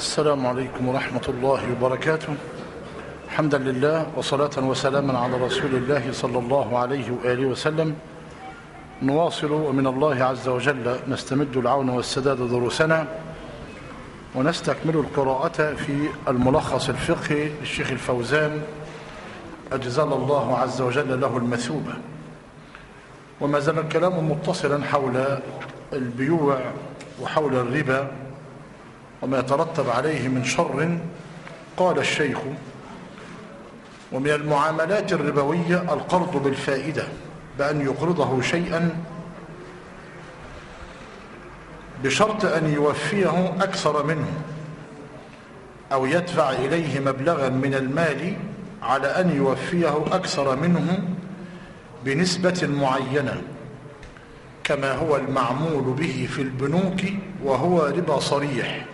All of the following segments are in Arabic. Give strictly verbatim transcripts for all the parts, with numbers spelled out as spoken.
السلام عليكم ورحمة الله وبركاته. حمدا لله وصلاة وسلاما على رسول الله صلى الله عليه وآله وسلم. نواصل ومن الله عز وجل نستمد العون والسداد دروسنا، ونستكمل القراءة في الملخص الفقهي للشيخ الفوزان أجزل الله عز وجل له المثوبة. وما زال الكلام متصلا حول البيوع وحول الربا وما يترتب عليه من شر. قال الشيخ: ومن المعاملات الربوية القرض بالفائدة، بأن يقرضه شيئا بشرط أن يوفيه أكثر منه، أو يدفع إليه مبلغا من المال على أن يوفيه أكثر منه بنسبة معينة، كما هو المعمول به في البنوك، وهو ربا صريح.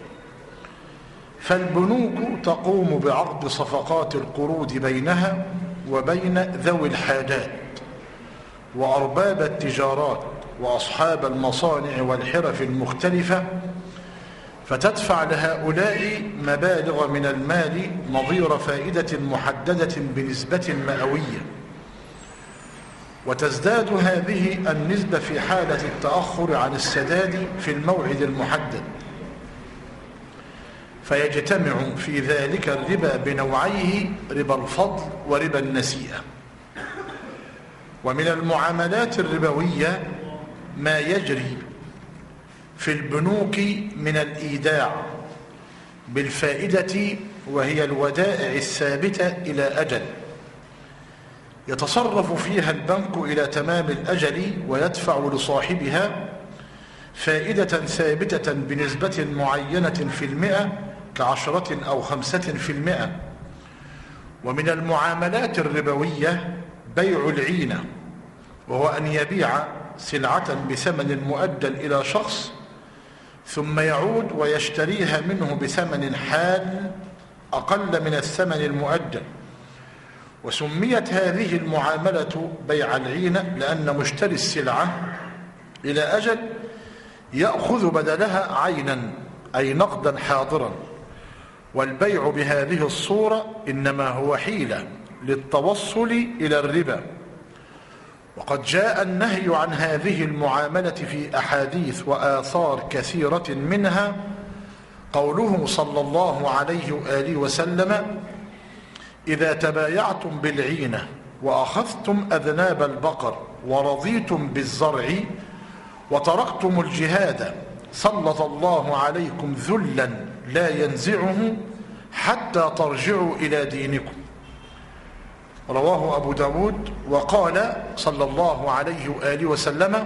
فالبنوك تقوم بعقد صفقات القروض بينها وبين ذوي الحاجات وأرباب التجارات وأصحاب المصانع والحرف المختلفة، فتدفع لهؤلاء مبالغ من المال نظير فائدة محددة بنسبة مئوية، وتزداد هذه النسبة في حالة التأخر عن السداد في الموعد المحدد، فيجتمع في ذلك الربا بنوعيه: ربا الفضل وربا النسيئة. ومن المعاملات الربوية ما يجري في البنوك من الإيداع بالفائدة، وهي الودائع الثابتة إلى أجل يتصرف فيها البنك إلى تمام الأجل، ويدفع لصاحبها فائدة ثابتة بنسبة معينة في المئة، كعشرة أو خمسة في المئة. ومن المعاملات الربوية بيع العينة، وهو أن يبيع سلعة بثمن مؤجل إلى شخص، ثم يعود ويشتريها منه بثمن حال أقل من الثمن المؤجل. وسميت هذه المعاملة بيع العينة لأن مشتري السلعة إلى أجل يأخذ بدلها عينا، أي نقدا حاضرا. والبيع بهذه الصورة إنما هو حيلة للتوصل إلى الربا. وقد جاء النهي عن هذه المعاملة في أحاديث وآثار كثيرة، منها قوله صلى الله عليه وآله وسلم: إذا تبايعتم بالعينة وأخذتم أذناب البقر ورضيتم بالزرع وتركتم الجهاد سلط الله عليكم ذلا لا ينزعه حتى ترجعوا إلى دينكم. رواه أبو داود. وقال صلى الله عليه وآله وسلم: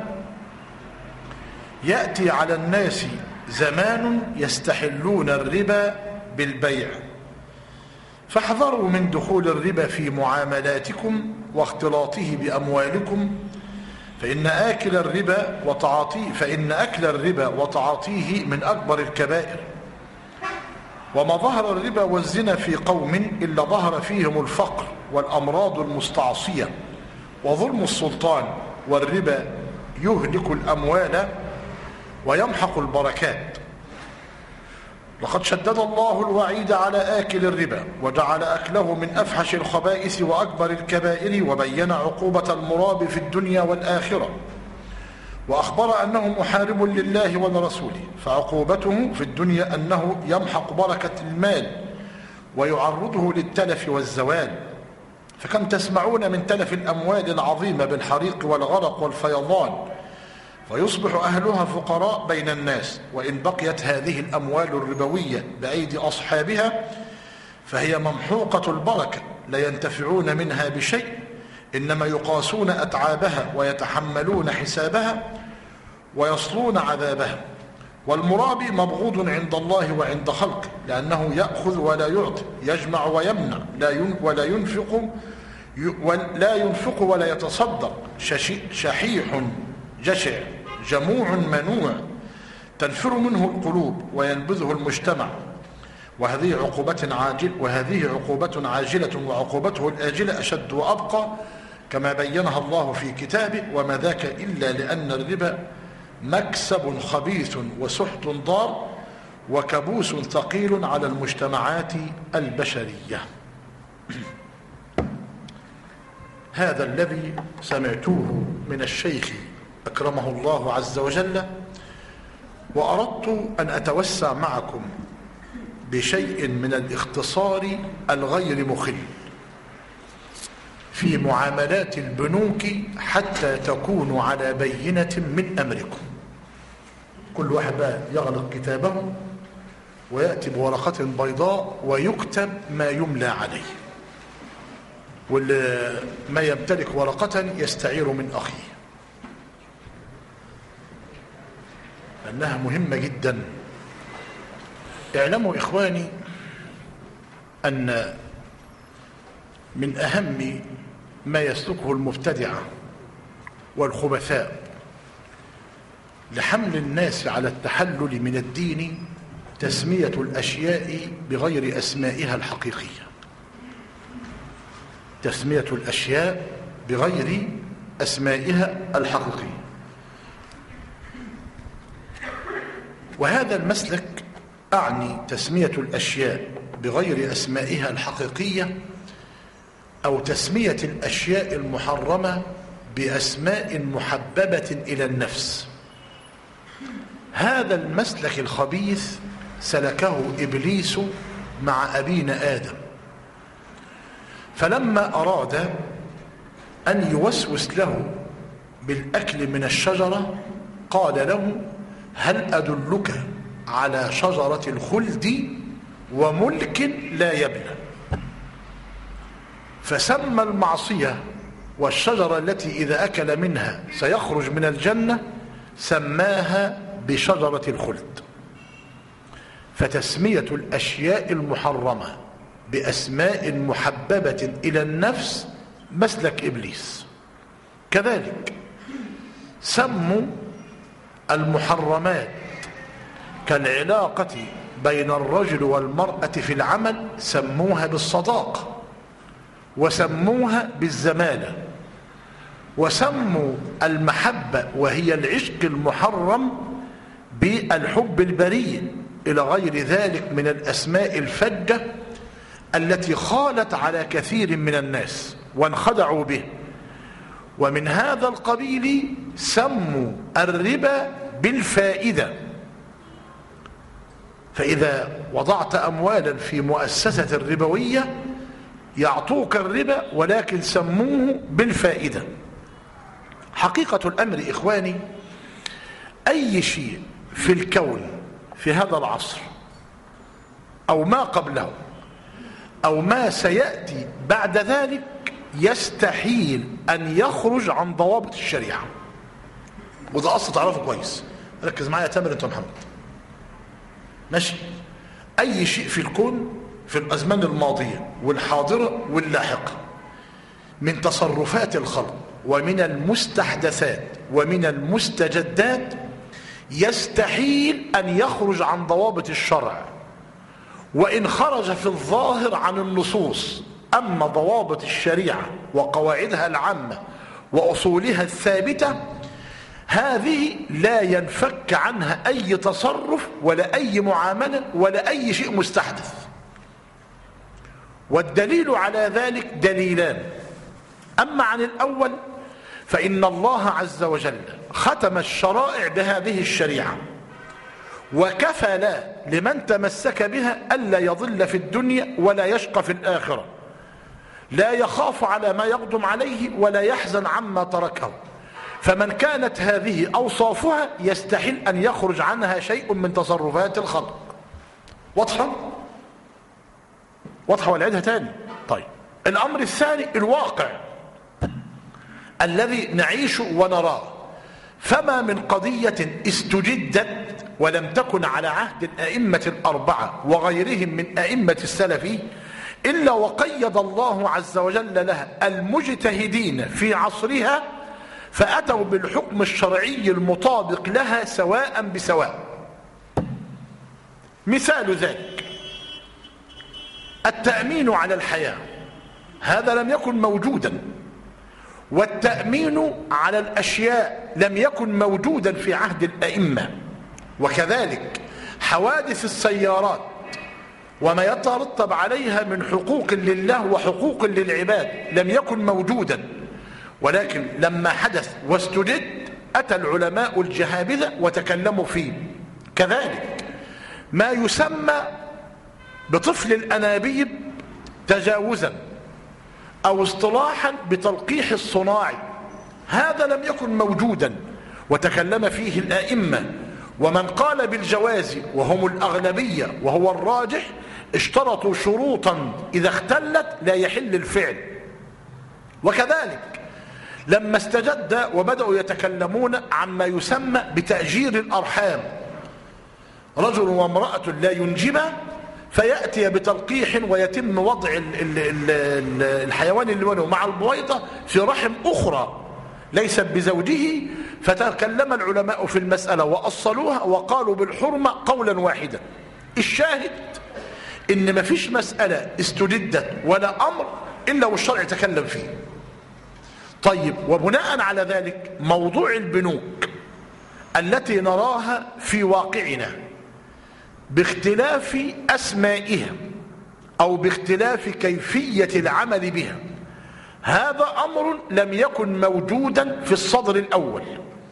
يأتي على الناس زمان يستحلون الربا بالبيع، فاحذروا من دخول الربا في معاملاتكم واختلاطه بأموالكم، فإن آكل الربا وتعاطيه فإن أكل الربا وتعاطيه من أكبر الكبائر. وما ظهر الربا والزنا في قوم إلا ظهر فيهم الفقر والأمراض المستعصية وظلم السلطان. والربا يهلك الأموال ويمحق البركات. لقد شدد الله الوعيد على آكل الربا، وجعل أكله من أفحش الخبائث وأكبر الكبائر، وبين عقوبة المراب في الدنيا والآخرة، وأخبر أنه محارب لله ولرسوله. فعقوبته في الدنيا أنه يمحق بركة المال ويعرضه للتلف والزوال. فكم تسمعون من تلف الأموال العظيمة بالحريق والغرق والفيضان، فيصبح أهلها فقراء بين الناس. وإن بقيت هذه الأموال الربوية بأيدي أصحابها فهي ممحوقة البركة، لا ينتفعون منها بشيء، إنما يقاسون أتعابها ويتحملون حسابها ويصلون عذابها. والمرابي مبغوض عند الله وعند خلقه، لأنه يأخذ ولا يعطي، يجمع ويمنع، لا ولا ينفق لا ينفق ولا يتصدق، شحيح جشع جموع منوع، تنفر منه القلوب وينبذه المجتمع. وهذه عقوبة عاجل وهذه عقوبة عاجلة، وعقوبته الآجلة أشد وأبقى، كما بينها الله في كتابه: وما ذاك إلا لأن الربا مكسب خبيث وسحت ضار، وكبوس ثقيل على المجتمعات البشرية. هذا الذي سمعتوه من الشيخ أكرمه الله عز وجل، وأردت أن أتوسع معكم بشيء من الاختصار الغير مخل في معاملات البنوك حتى تكونوا على بينة من أمركم. كل واحد بقى يغلق كتابه ويأتي بورقة بيضاء ويكتب ما يملى عليه، واللي ما يمتلك ورقة يستعير من أخيه، لأنها مهمة جدا. اعلموا إخواني أن من أهم ما يسلكه المبتدعة والخبثاء لحمل الناس على التحلل من الدين تسمية الأشياء بغير أسمائها الحقيقية. تسمية الأشياء بغير أسمائها الحقيقية. وهذا المسلك، أعني تسمية الأشياء بغير أسمائها الحقيقية أو تسمية الأشياء المحرمة بأسماء محببة إلى النفس. هذا المسلك الخبيث سلكه إبليس مع أبينا آدم، فلما أراد أن يوسوس له بالأكل من الشجرة قال له: هل أدلك على شجرة الخلد وملك لا يبلى؟ فسمى المعصية والشجرة التي إذا أكل منها سيخرج من الجنة سماها بشجرة الخلد. فتسمية الأشياء المحرمة بأسماء محببة إلى النفس مسلك إبليس. كذلك سموا المحرمات كالعلاقة بين الرجل والمرأة في العمل سموها بالصداقة، وسموها بالزمالة، وسموا المحبة وهي العشق المحرم بالحب البريء، إلى غير ذلك من الأسماء الفجة التي خالت على كثير من الناس وانخدعوا به. ومن هذا القبيل سموا الربا بالفائدة، فإذا وضعت أموالا في مؤسسة ربوية يعطوك الربا ولكن سموه بالفائدة. حقيقة الأمر إخواني، أي شيء في الكون في هذا العصر أو ما قبله أو ما سيأتي بعد ذلك يستحيل أن يخرج عن ضوابط الشريعة. وده أصلا تعرفه كويس، ركز معايا يا تامر أنت محمد، ماشي؟ أي شيء في الكون في الأزمان الماضية والحاضرة واللاحقة من تصرفات الخلق ومن المستحدثات ومن المستجدات يستحيل أن يخرج عن ضوابط الشرع، وإن خرج في الظاهر عن النصوص. أما ضوابط الشريعة وقواعدها العامة وأصولها الثابتة هذه لا ينفك عنها أي تصرف ولا أي معاملة ولا أي شيء مستحدث. والدليل على ذلك دليلان. أما عن الأول فإن الله عز وجل ختم الشرائع بهذه الشريعة، وكفل لمن تمسك بها ألا يضل في الدنيا ولا يشقى في الآخرة، لا يخاف على ما يقدم عليه ولا يحزن عما تركه. فمن كانت هذه أوصافها يستحيل أن يخرج عنها شيء من تصرفات الخلق. واضحة؟ واضحة ولا عيدها تاني؟ طيب، الأمر الثاني الواقع الذي نعيش ونراه. فما من قضية استجدت ولم تكن على عهد الأئمة الأربعة وغيرهم من أئمة السلف إلا وقيد الله عز وجل لها المجتهدين في عصرها فأتوا بالحكم الشرعي المطابق لها سواء بسواء. مثال ذلك التأمين على الحياة، هذا لم يكن موجودا، والتأمين على الأشياء لم يكن موجودا في عهد الأئمة. وكذلك حوادث السيارات وما يترتب عليها من حقوق لله وحقوق للعباد لم يكن موجودا، ولكن لما حدث واستجد أتى العلماء الجهابذة وتكلموا فيه. كذلك ما يسمى بطفل الأنابيب تجاوزا أو اصطلاحا بتلقيح الصناعي، هذا لم يكن موجودا وتكلم فيه الأئمة، ومن قال بالجواز وهم الأغلبية وهو الراجح اشترطوا شروطا إذا اختلت لا يحل الفعل. وكذلك لما استجد وبدأوا يتكلمون عما يسمى بتأجير الأرحام، رجل وامرأة لا ينجبا فيأتي بتلقيح ويتم وضع ال ال ال الحيوان اللي ولده مع البويضة في رحم أخرى ليست بزوجه، فتكلم العلماء في المسألة وأصلوها وقالوا بالحرمة قولا واحدا. الشاهد إن ما فيش مسألة استجدت ولا أمر إلا والشرع تكلم فيه. طيب، وبناء على ذلك موضوع البنوك التي نراها في واقعنا باختلاف أسمائها أو باختلاف كيفية العمل بها، هذا أمر لم يكن موجودا في الصدر الأول.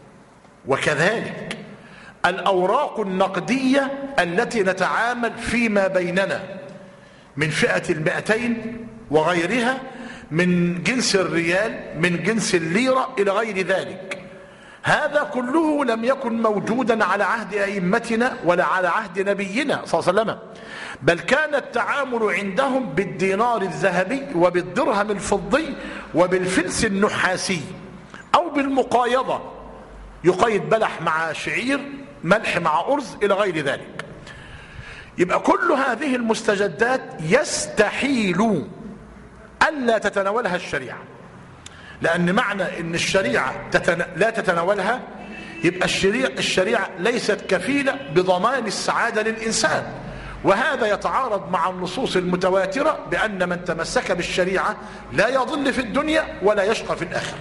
وكذلك الأوراق النقدية التي نتعامل فيما بيننا من فئة المئتين وغيرها، من جنس الريال، من جنس الليرة إلى غير ذلك، هذا كله لم يكن موجودا على عهد أئمتنا ولا على عهد نبينا صلى الله عليه وسلم، بل كان التعامل عندهم بالدينار الذهبي وبالدرهم الفضي وبالفلس النحاسي أو بالمقايضة، يقيد بلح مع شعير، ملح مع أرز إلى غير ذلك. يبقى كل هذه المستجدات يستحيل ألا تتناولها الشريعة، لأن معنى أن الشريعة تتنا... لا تتناولها يبقى الشريعة, الشريعة ليست كفيلة بضمان السعادة للإنسان، وهذا يتعارض مع النصوص المتواترة بأن من تمسك بالشريعة لا يضل في الدنيا ولا يشقى في الآخرة.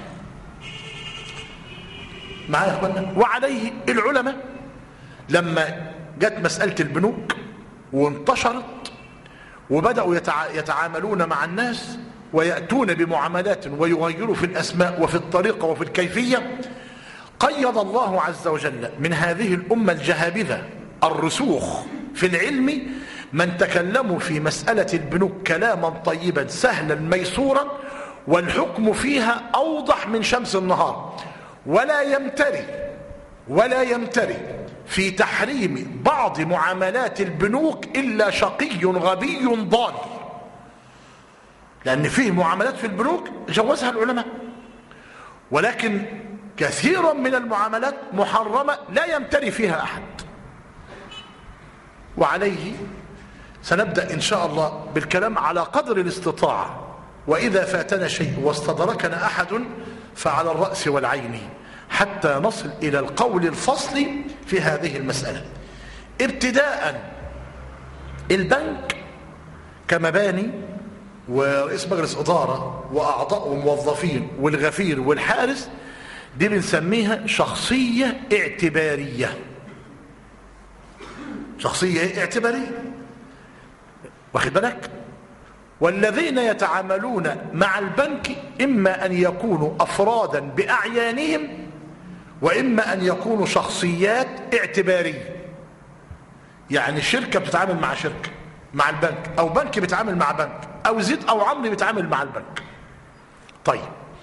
معايا يا اخوانا؟ وعليه العلماء لما جت مسألة البنوك وانتشرت وبدأوا يتعاملون مع الناس ويأتون بمعاملات ويغيروا في الأسماء وفي الطريقة وفي الكيفية، قيض الله عز وجل من هذه الأمة الجهابذة الرسوخ في العلم من تكلموا في مسألة البنوك كلاما طيبا سهلا ميسورا، والحكم فيها أوضح من شمس النهار، ولا يمتري ولا يمتري في تحريم بعض معاملات البنوك إلا شقي غبي ضال، لأن فيه معاملات في البنوك جوزها العلماء، ولكن كثيرا من المعاملات محرمة لا يمتري فيها أحد. وعليه سنبدأ إن شاء الله بالكلام على قدر الاستطاعة، وإذا فاتنا شيء واستدركنا أحد فعلى الرأس والعين، حتى نصل إلى القول الفصل في هذه المسألة. ابتداء البنك كمباني ورئيس مجلس إدارة وأعضاء وموظفين والغفير والحارس، دي بنسميها شخصية اعتبارية. شخصية اعتبارية، واخد بالك؟ والذين يتعاملون مع البنك إما أن يكونوا أفرادا بأعيانهم، وإما أن يكونوا شخصيات اعتبارية، يعني شركة بتتعامل مع شركة مع البنك، أو بنك بيتعامل مع بنك، أو زيد أو عمرو بيتعامل مع البنك. طيب،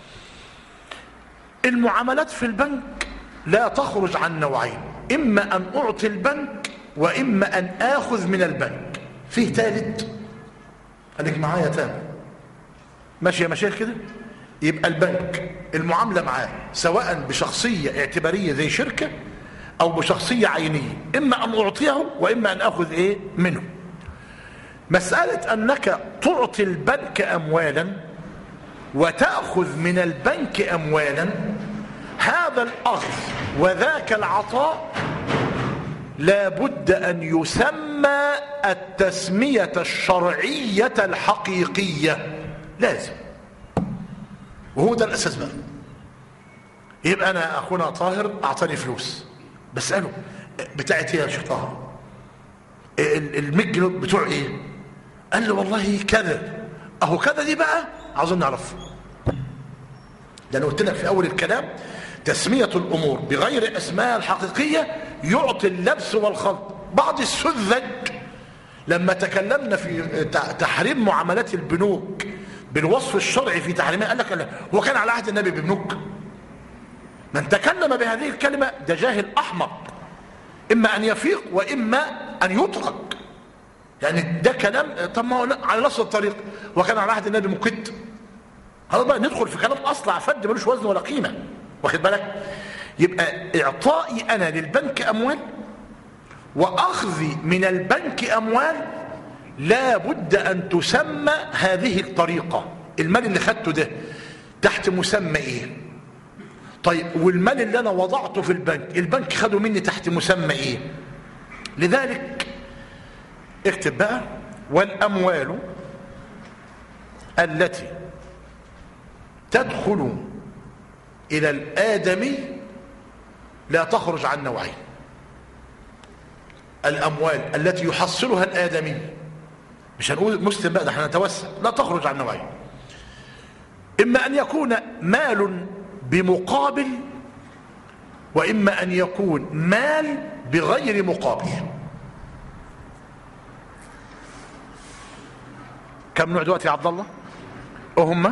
المعاملات في البنك لا تخرج عن نوعين، إما أن أعطي البنك وإما أن آخذ من البنك. فيه ثالث، خليك معايا تاني ماشي يا مشايخ كده؟ يبقى البنك المعاملة معاه سواء بشخصية اعتبارية زي شركة أو بشخصية عينية، إما أن أعطيه وإما أن أخذ إيه منه. مسألة أنك تعطي البنك أموالا وتأخذ من البنك أموالا، هذا الأخذ وذاك العطاء لا بد أن يسمى التسمية الشرعية الحقيقية، لازم، وهو ده الأساس بقى. يبقى أنا أخونا طاهر أعطاني فلوس، بسأله بتاعتي يا شيخ طاهر؟ المية جنيه بتوع ايه؟ قال لي والله كذا. اهو كذا دي بقى عاوزين نعرفها. ده انا قلت لك في اول الكلام تسمية الامور بغير اسمائها الحقيقية يعطي اللبس والخلط. بعض السذج لما تكلمنا في تحريم معاملات البنوك بالوصف الشرعي في تحريمها قال لك لا هو كان على عهد النبي ببنوك؟ من تكلم بهذه الكلمة ده جاهل احمق، اما ان يفيق واما ان يترك. يعني ده كلام طب ما هو على نفس الطريق وكان على عهد النبي مكت. هذا بقى ندخل في كلام اصلع فد ملوش وزن ولا قيمه، واخد بالك؟ يبقى اعطائي انا للبنك اموال واخذي من البنك اموال لا بد ان تسمى هذه الطريقه. المال اللي خدته ده تحت مسمى ايه؟ طيب والمال اللي انا وضعته في البنك البنك خده مني تحت مسمى ايه؟ لذلك اكتب بقى والاموال التي تدخل الى الادمي لا تخرج عن نوعين. الاموال التي يحصلها الادمي، مش هنقول مسلم بقى ده احنا نتوسع، لا تخرج عن نوعين. اما ان يكون مال بمقابل واما ان يكون مال بغير مقابل. كم نوع دلوقتي يا عبد الله؟ وهم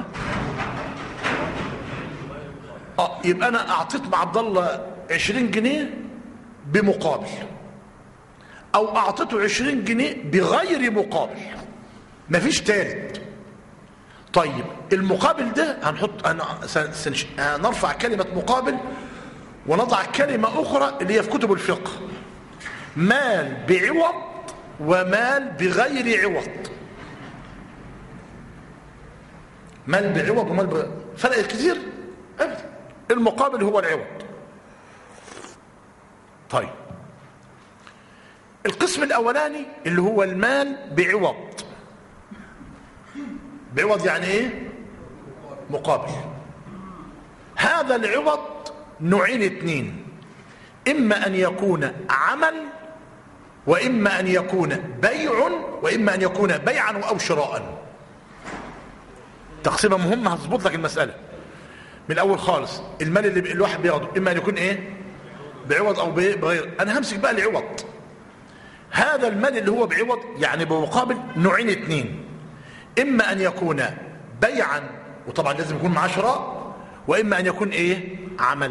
اه يبقى انا اعطيت مع عبد الله عشرين جنيه بمقابل، او اعطيته عشرين جنيه بغير مقابل، مفيش تالت. طيب المقابل ده هنحط هنرفع كلمة مقابل ونضع كلمة اخرى اللي هي في كتب الفقه، مال بعوض ومال بغير عوض. مال بعوض ومال بغير فرق كتير ابدا. المقابل هو العوض. طيب القسم الاولاني اللي هو المال بعوض. بعوض يعني ايه؟ مقابل. هذا العوض نوعين اتنين، اما ان يكون عمل واما ان يكون بيع واما ان يكون بيعا او شراء. تقسيمه مهمه هتظبط لك المساله من الاول خالص. المال اللي الواحد بياخده اما ان يكون ايه؟ بعوض او بغير. انا همسك بقى العوض. هذا المال اللي هو بعوض يعني بمقابل نوعين اتنين، اما ان يكون بيعا وطبعا لازم يكون معاه شراء، واما ان يكون ايه؟ عمل.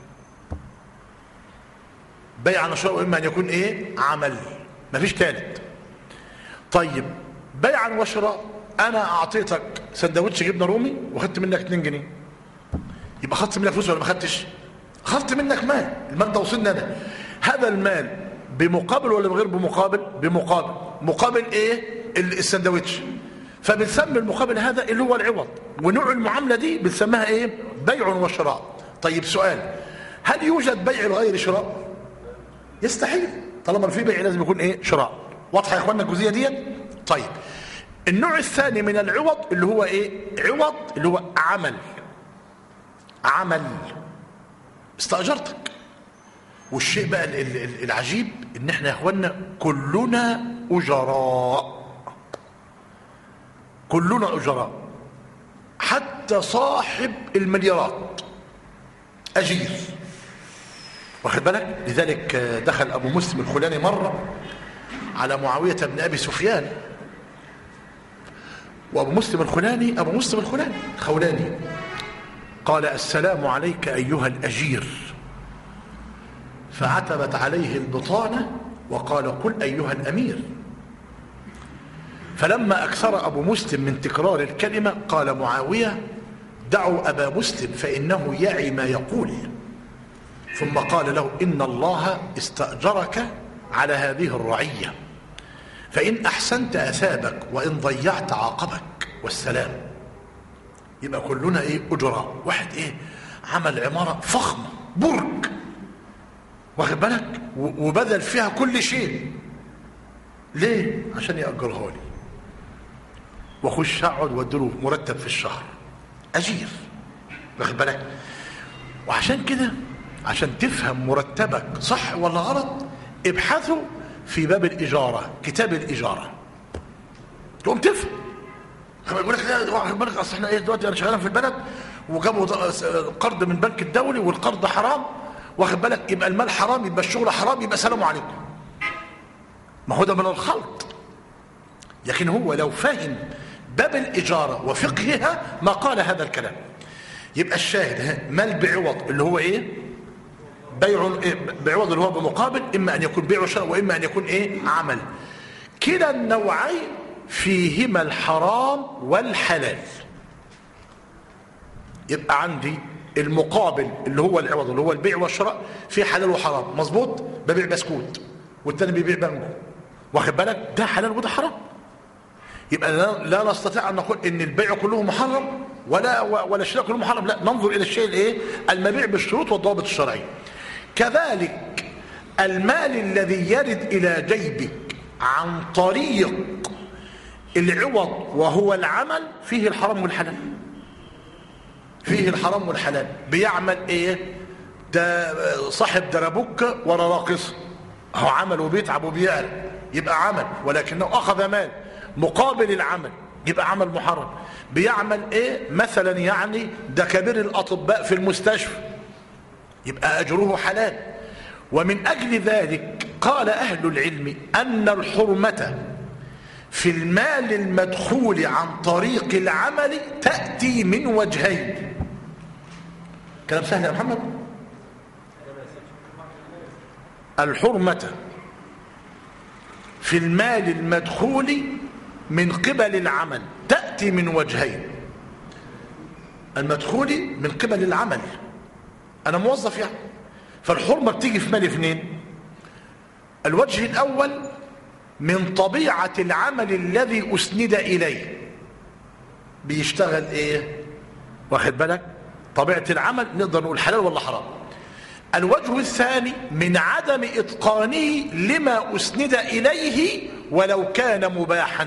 بيعا وشراء واما ان يكون ايه؟ عمل، مفيش ثالث. طيب بيعا وشراء، انا اعطيتك سندوتش جبنه رومي واخدت منك اتنين جنيه، يبقى خدت منك فلوس ولا ما خدتش؟ خدت منك مال. المال ده وصلنا انا. هذا المال بمقابل ولا بغير بمقابل؟ بمقابل. مقابل ايه؟ السندوتش. فبنسمي المقابل هذا اللي هو العوض، ونوع المعامله دي بنسميها ايه؟ بيع وشراء. طيب سؤال، هل يوجد بيع لغير شراء؟ يستحيل. طالما في بيع لازم يكون ايه؟ شراء. واضحه يا اخوانا الجزئيه ديت؟ طيب النوع الثاني من العوض اللي هو ايه؟ عوض اللي هو عمل. عمل استأجرتك. والشيء بقى العجيب ان احنا يا اخوانا كلنا اجراء، كلنا اجراء، حتى صاحب المليارات اجير، واخد بالك؟ لذلك دخل ابو مسلم الخولاني مره على معاويه بن ابي سفيان، وابو مسلم الخولاني ابو مسلم الخولاني خولاني قال السلام عليك ايها الاجير، فعتبت عليه البطانه وقال قل ايها الامير. فلما اكثر ابو مسلم من تكرار الكلمه قال معاويه دعوا ابا مسلم فانه يعي ما يقول. ثم قال له ان الله استاجرك على هذه الرعيه، فان احسنت اثابك وان ضيعت عاقبك، والسلام. يبقى كلنا ايه؟ اجراء. واحد ايه؟ عمل عماره فخمه برج، واخد بالك؟ وبذل فيها كل شيء. ليه؟ عشان يأجرها لي واخش اقعد واديله مرتب في الشهر، اجير، واخد بالك؟ وعشان كده عشان تفهم مرتبك صح ولا غلط ابحثوا في باب الإجارة، كتاب الإجارة، تقوم تفهم. يقول لك لا واخد بالك اصل احنا ايه دلوقتي انا شغال في البلد وجابوا قرض من البنك الدولي والقرض حرام، واخد بالك، يبقى المال حرام، يبقى الشغل حرام، يبقى سلام عليكم. ما هو ده من الخلط. لكن هو لو فهم باب الإجارة وفقهها ما قال هذا الكلام. يبقى الشاهد مال بعوض اللي هو ايه؟ بيع بعوض اللي هو بمقابل، اما ان يكون بيع وشراء واما ان يكون ايه؟ عمل. كلا النوعين فيهما الحرام والحلال. يبقى عندي المقابل اللي هو العوض اللي هو البيع والشراء فيه حلال وحرام، مظبوط؟ ببيع بسكوت والتاني بيبيع بانجو، واخد بالك، ده حلال وده حرام. يبقى لا نستطيع ان نقول ان البيع كله محرم ولا ولا الشراء كله محرم، لا، ننظر الى الشيء الايه؟ المبيع بالشروط والضوابط الشرعيه. كذلك المال الذي يرد الى جيبك عن طريق العوض وهو العمل فيه الحرام والحلال، فيه الحرام والحلال. بيعمل ايه؟ ده صاحب دربك ورا راقصه، هو عمل وبيتعب وبيعرق، يبقى عمل، ولكنه اخذ مال مقابل العمل، يبقى عمل محرم. بيعمل ايه؟ مثلا يعني ده كبير الاطباء في المستشفى، يبقى اجره حلال. ومن اجل ذلك قال اهل العلم ان الحرمة في المال المدخول عن طريق العمل تأتي من وجهين. كلام سهل يا محمد. الحرمة في المال المدخول من قبل العمل تأتي من وجهين. المدخول من قبل العمل، أنا موظف يعني، فالحرمة بتيجي في مال اثنين. الوجه الأول من طبيعة العمل الذي أسند إليه، بيشتغل إيه؟ واخد بالك؟ طبيعة العمل نقدر نقول حلال ولا حرام. الوجه الثاني من عدم إتقانه لما أسند إليه ولو كان مباحا،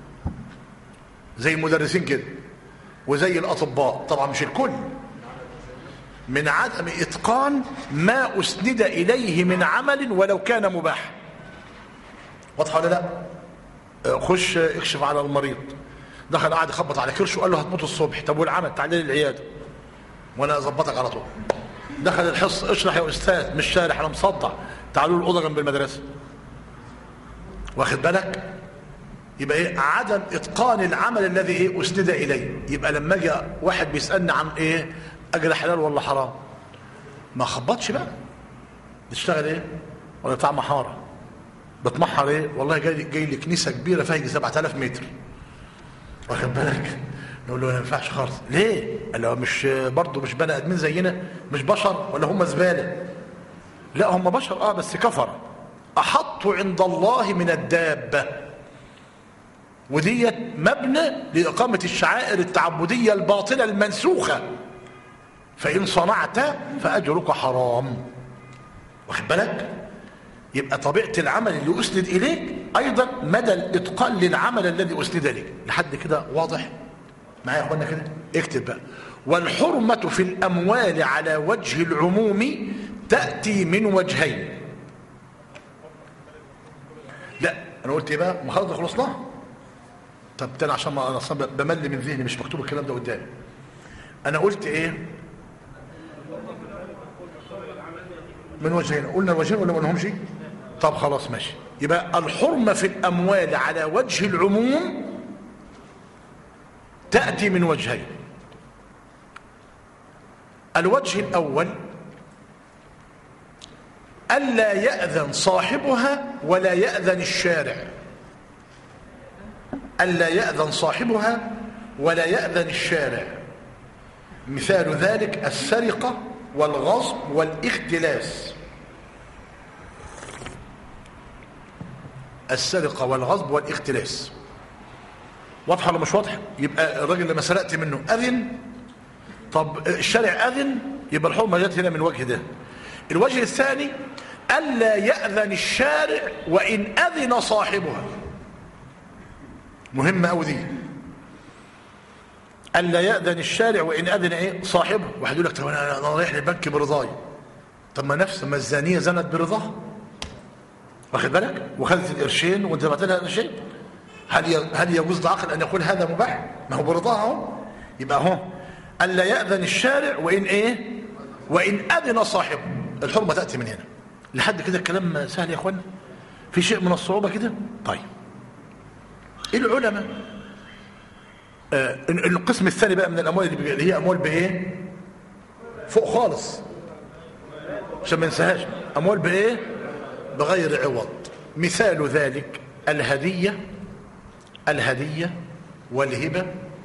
زي المدرسين كده وزي الأطباء، طبعا مش الكل. من عدم إتقان ما أسند إليه من عمل ولو كان مباحا. واضح ولا لا؟ خش اكشف على المريض، دخل قاعد يخبط على كرشه وقال له هتموت الصبح، طب والعمل تعالى لي العياده وانا اظبطك على طول. دخل الحص، اشرح يا استاذ، مش شارح انا مصدع، تعالوا الاوضه جنب المدرسه، واخد بالك؟ يبقى ايه؟ عدم اتقان العمل الذي ايه اسند اليه. يبقى لما اجي واحد بيسالني عن ايه اجر حلال ولا حرام، ما خبطش بقى، تشتغل ايه ولا بتاع محاره، بتمحر ايه؟ والله جاي جاي لي كنيسه كبيره فيها يجي سبعة آلاف متر، واخد بالك؟ نقول له ما ينفعش خالص. ليه؟ قال له مش برضه مش بني ادمين زينا؟ مش بشر ولا هم زباله؟ لا هم بشر اه بس كفر، احطوا عند الله من الدابه، وديت مبنى لاقامه الشعائر التعبديه الباطله المنسوخه، فان صنعت فاجرك حرام، واخد بالك؟ يبقى طبيعة العمل اللي أسند إليك أيضا مدى الإتقان للعمل الذي أسند إليك. لحد كده واضح معايا يا أخوانا كده؟ اكتب بقى. والحرمة في الأموال على وجه العموم تأتي من وجهين. لا أنا قلت إيه بقى؟ ما خلاص خلصنا؟ طب تاني عشان ما أنا بمل من ذهني، مش مكتوب الكلام ده قدامي. أنا قلت إيه؟ من وجهين. قلنا الوجهين ولا ما قلناهمش؟ طب خلاص ماشي. يبقى الحرمة في الأموال على وجه العموم تأتي من وجهين. الوجه الأول ألا يأذن صاحبها ولا يأذن الشارع. ألا يأذن صاحبها ولا يأذن الشارع. مثال ذلك السرقة والغصب والاختلاس. السرقة والغصب والاختلاس واضحة ولا مش واضحة؟ يبقى الراجل لما سرقت منه أذن، طب الشارع أذن، يبقى الحرمة جت هنا من وجه ده. الوجه الثاني ألا يأذن الشارع وإن أذن صاحبها. مهمة أوي دي. ألا يأذن الشارع وإن أذن إيه صاحبه. واحد يقول لك طب أنا رايح للبنك برضاي، طب ما نفس ما الزانية زنت برضاها، واخد بالك؟ وخذت القرشين وانت بعت لها قرشين، هل هل يجوز لعقل ان يقول هذا مباح؟ ما هو برضاها اهو. يبقى اهو الا ياذن الشارع وان ايه؟ وان اذن صاحبه. الحرمه تاتي من هنا. لحد كده الكلام سهل يا اخوانا؟ في شيء من الصعوبه كده؟ طيب العلماء آه القسم الثاني بقى من الاموال اللي هي اموال بايه؟ فوق خالص عشان ما ننساهاش. اموال بايه؟ بغير عوض. مثال ذلك الهديه الهديه والهبه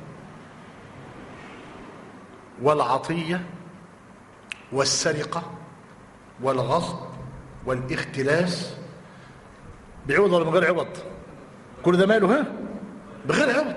والعطيه والسرقه والغصب والاختلاس. بعوض ولا من غير عوض؟ كل ده ماله؟ ها بغير عوض.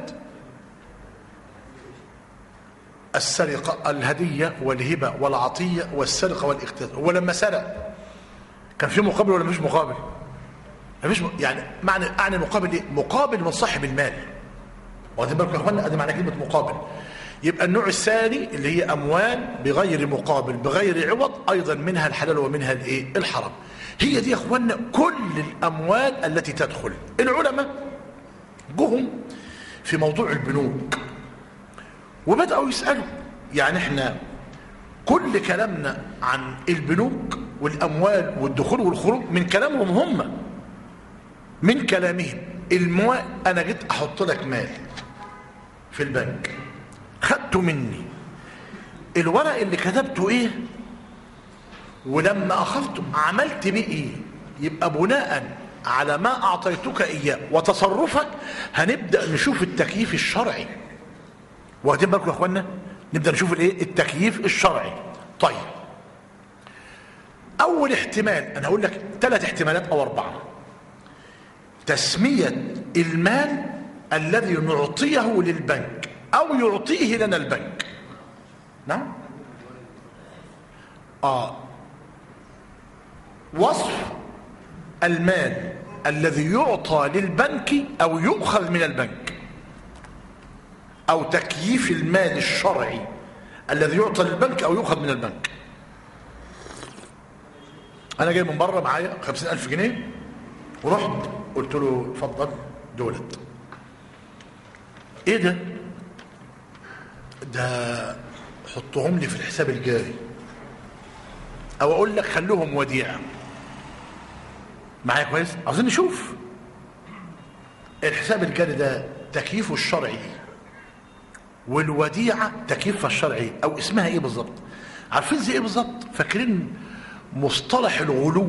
السرقه الهديه والهبه والعطيه والسرقه والاختلاس. هو لما سرق كان في مقابل ولا مفيش مقابل؟ مفيش م... يعني معنى اعني مقابل ايه؟ مقابل من صاحب المال. واخدين بالكم يا اخوانا؟ ادي معنى كلمه مقابل. يبقى النوع الثاني اللي هي اموال بغير مقابل بغير عوض، ايضا منها الحلال ومنها الايه؟ الحرام. هي دي يا اخوانا كل الاموال التي تدخل. العلماء جهم في موضوع البنوك وبداوا يسالوا، يعني احنا كل كلامنا عن البنوك والاموال والدخول والخروج من كلامهم هم، من كلامهم. الموال انا جيت احط لك مال في البنك، خدته مني، الورق اللي كتبته ايه ولما اخذته عملت بيه ايه؟ يبقى بناء على ما اعطيتك اياه وتصرفك هنبدا نشوف التكييف الشرعي. واخدين بالكم يا اخوانا؟ نبدا نشوف الايه؟ التكييف الشرعي. طيب اول احتمال انا هقول لك ثلاث احتمالات او اربعه. تسميه المال الذي نعطيه للبنك او يعطيه لنا البنك. نعم اه وصف المال الذي يعطى للبنك او يؤخذ من البنك، او تكييف المال الشرعي الذي يعطى للبنك او يؤخذ من البنك. انا جاي من بره معايا خمسين الف جنيه ورحت قلت له اتفضل دولت. ايه ده؟ ده حطهم لي في الحساب الجاري، او اقول لك خلوهم وديعه. معايا كويس؟ عاوزين نشوف الحساب الجاري ده تكييفه الشرعي والوديعه تكييفها الشرعي او اسمها ايه بالظبط؟ عارفين زي ايه بالظبط؟ فاكرين مصطلح الغلو؟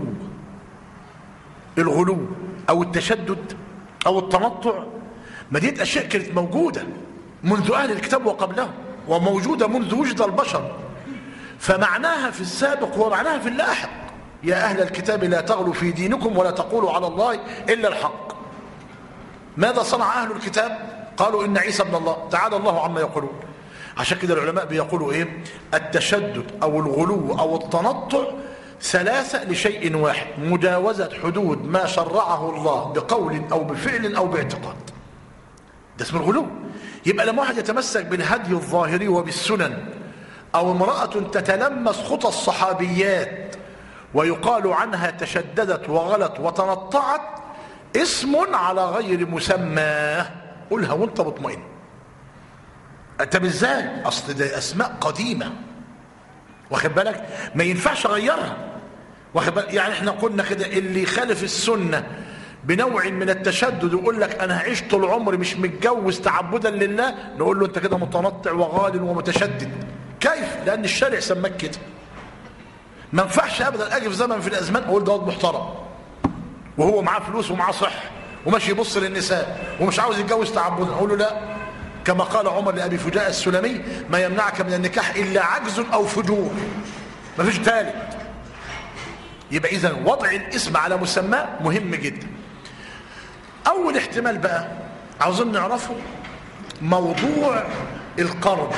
الغلو او التشدد او التنطع، ما دي اشياء كانت موجوده منذ اهل الكتاب وقبلهم، وموجوده منذ وجد البشر، فمعناها في السابق ومعناها في اللاحق. يا اهل الكتاب لا تغلوا في دينكم ولا تقولوا على الله الا الحق. ماذا صنع اهل الكتاب؟ قالوا ان عيسى ابن الله، تعالى الله عما يقولون. عشان كده العلماء بيقولوا ايه؟ التشدد او الغلو او التنطع ثلاثة لشيء واحد: مجاوزة حدود ما شرعه الله بقول او بفعل او باعتقاد. ده اسمه الغلو. يبقى لما واحد يتمسك بالهدي الظاهري وبالسنن، او امرأة تتلمس خطى الصحابيات ويقال عنها تشددت وغلت وتنطعت، اسم على غير مسمى. قولها وانت مطمئن. طب ازاي؟ اصل ده اسماء قديمه، واخد بالك؟ ما ينفعش اغيرها، واخد بالك؟ يعني احنا قلنا كده اللي يخالف السنه بنوع من التشدد ويقول لك انا هعيش طول عمري مش متجوز تعبدا لله، نقول له انت كده متنطع وغال ومتشدد. كيف؟ لان الشارع سماك كده. ما ينفعش ابدا اجي في زمن في الازمان اقول ده واد محترم وهو معاه فلوس ومعاه صحه وماشي يبص للنساء ومش عاوز يتجوز تعبدا، اقول له لا، كما قال عمر لأبي فجاء السلمي: ما يمنعك من النكاح إلا عجز أو فجور، ما فيش ثالث. يبقى إذن وضع الاسم على مسمى مهم جدا. أول احتمال بقى عاوزين نعرفه موضوع القرض.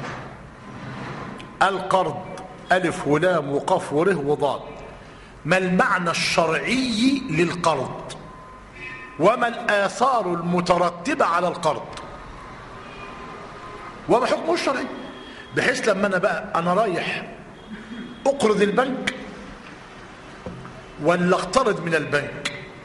القرض ألف ولام وقاف وره وضاد. ما المعنى الشرعي للقرض؟ وما الآثار المترتبة على القرض؟ وما حكمه الشرعي؟ بحيث لما انا بقى انا رايح اقرض البنك ولا اقترض من البنك،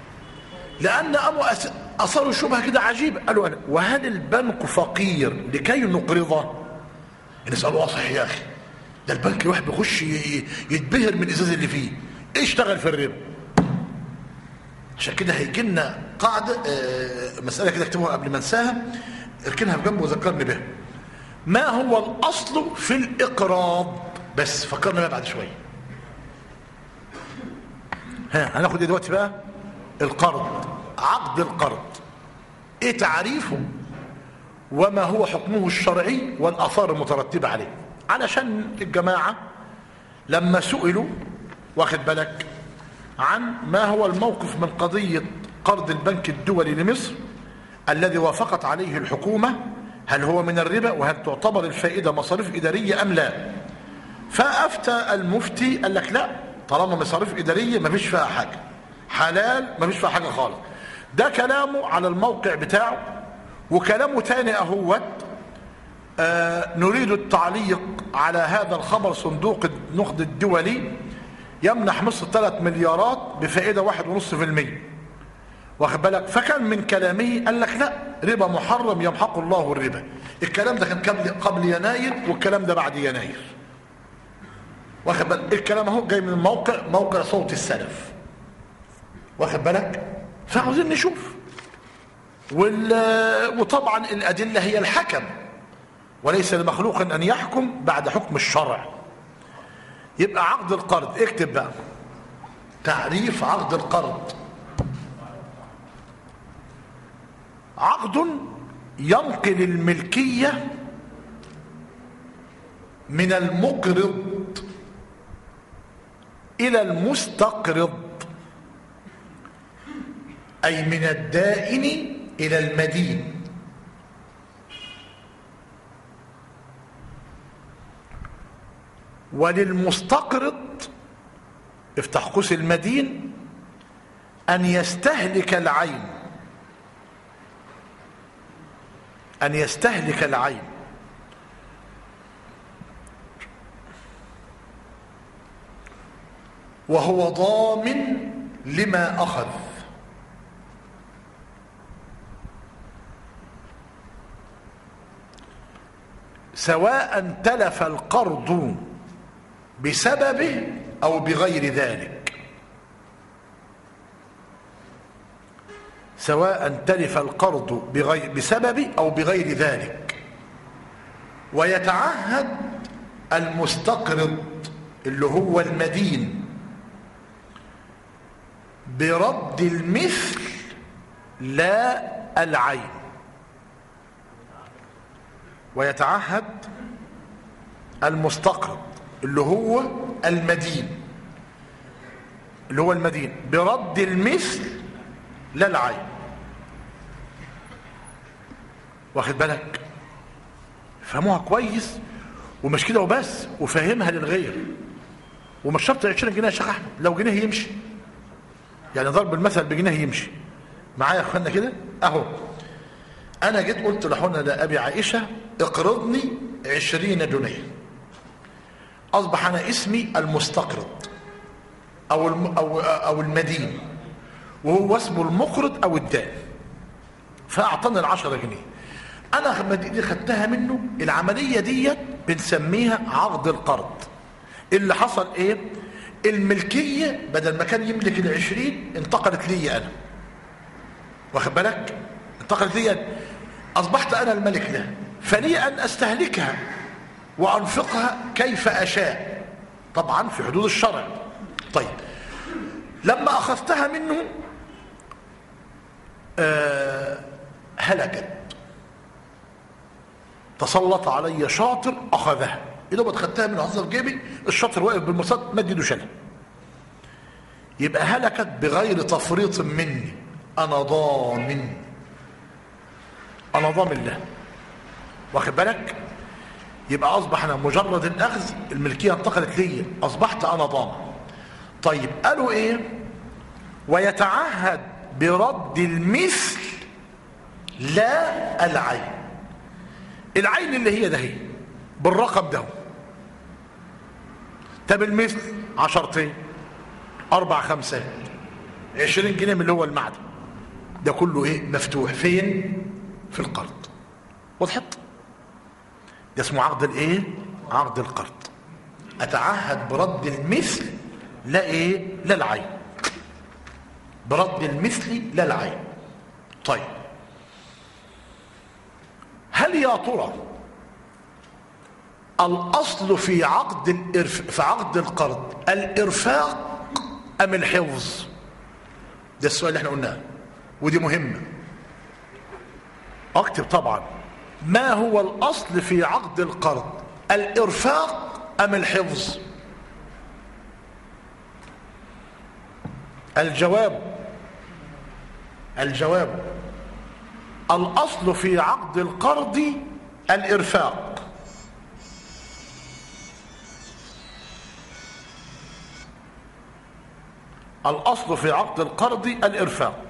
لأن قاموا أصروا شبهة كده عجيبة، قالوا أنا وهل البنك فقير لكي نقرضه؟ نسألوا اه صحيح يا أخي، ده البنك الواحد بيخش يتبهر من الإزاز اللي فيه، اشتغل في الربا. عشان كده هيجي لنا قاعدة مسألة كده اكتبوها قبل ما انساها، اركنها بجنب وذكرني بها. ما هو الأصل في الإقراض؟ بس فكرنا بقى بعد شوية. ها هناخد ايه دلوقتي بقى؟ القرض، عقد القرض، ايه تعريفه وما هو حكمه الشرعي والآثار المترتبة عليه. علشان الجماعة لما سئلوا واخد بالك عن ما هو الموقف من قضية قرض البنك الدولي لمصر الذي وافقت عليه الحكومة، هل هو من الربا وهل تعتبر الفائدة مصاريف إدارية أم لا؟ فأفتى المفتي قال لك لا، طالما مصاريف إدارية ما فيش فيها حاجة، حلال ما فيش فيها حاجة خالص. ده كلامه على الموقع بتاعه. وكلامه تاني أهوت آه نريد التعليق على هذا الخبر. صندوق النقد الدولي يمنح مصر ثلاث مليارات بفائدة واحد ونص في المية، واخد بالك. فكان من كلامه قال لك لا، ربا محرم يمحق الله الربا. الكلام ده كان قبل قبل يناير، والكلام ده بعد يناير، واخد بالك. الكلام اهو جاي من موقع موقع صوت السلف، واخد بالك. فعاوزين نشوف وطبعا الأدلة هي الحكم، وليس لمخلوق أن يحكم بعد حكم الشرع. يبقى عقد القرض، اكتب بقى تعريف عقد القرض: عقد ينقل الملكية من المقرض إلى المستقرض، أي من الدائن إلى المدين. وللمستقرض افتح قوس المدين أن يستهلك العين، أن يستهلك العين وهو ضامن لما أخذ، سواء تلف القرض بسببه أو بغير ذلك، سواء تلف القرض بغير بسببه أو بغير ذلك. ويتعهد المستقرض اللي هو المدين برد المثل لا العين. ويتعهد المستقرض اللي هو المدين اللي هو المدين برد المثل لا العين، واخد بالك. فهموها كويس، ومش كده وبس، وفهمها للغير. ومش شرط عشرين جنيه يا شيخ احمد، لو جنيه يمشي، يعني ضرب المثل بجنيه يمشي. معايا يا اخوانا كده اهو. انا جيت قلت لحنا لابي عائشه اقرضني عشرين جنيه، اصبح انا اسمي المستقرض او الم او او المدين، وهو اسمه المقرض او الدائن. فاعطاني العشرة جنيه، انا لما دي خدتها منه. العمليه ديت بنسميها عقد القرض. اللي حصل ايه؟ الملكيه بدل ما كان يملك العشرين انتقلت لي انا، واخد بالك. انتقلت لي، اصبحت انا الملك له، فلي ان استهلكها وانفقها كيف اشاء، طبعا في حدود الشرع. طيب لما اخذتها منه آه هلكت، تسلط علي شاطر اخذها. اذا ما خدتها من حظها في جيبي، الشاطر واقف بالمصاد مد ايده شالها، يبقى هلكت بغير تفريط مني. انا ضامن، انا ضامن له، واخد بالك. يبقى اصبح انا مجرد الاخذ الملكيه انتقلت لي، اصبحت انا ضامن. طيب قالوا ايه؟ ويتعهد برد المثل لا العين. العين اللي هي ده هي بالرقم ده. طب المثل عشرتين، اربع خمسات، عشرين جنيه من اللي هو المعدن، ده كله ايه؟ مفتوح. فين؟ في القرض. وضحت؟ ده اسمه عقد الايه؟ عقد القرض. اتعهد برد المثل لا ايه؟ لا العين. برد المثل لا العين. طيب هل يا ترى الاصل في عقد الإرف... في عقد القرض الارفاق ام الحفظ؟ ده السؤال اللي احنا قلناه ودي مهمه. اكتب طبعا. ما هو الاصل في عقد القرض الارفاق ام الحفظ؟ الجواب الجواب الاصل في عقد القرض الارفاق. الأصل في عقد القرض الإرفاق،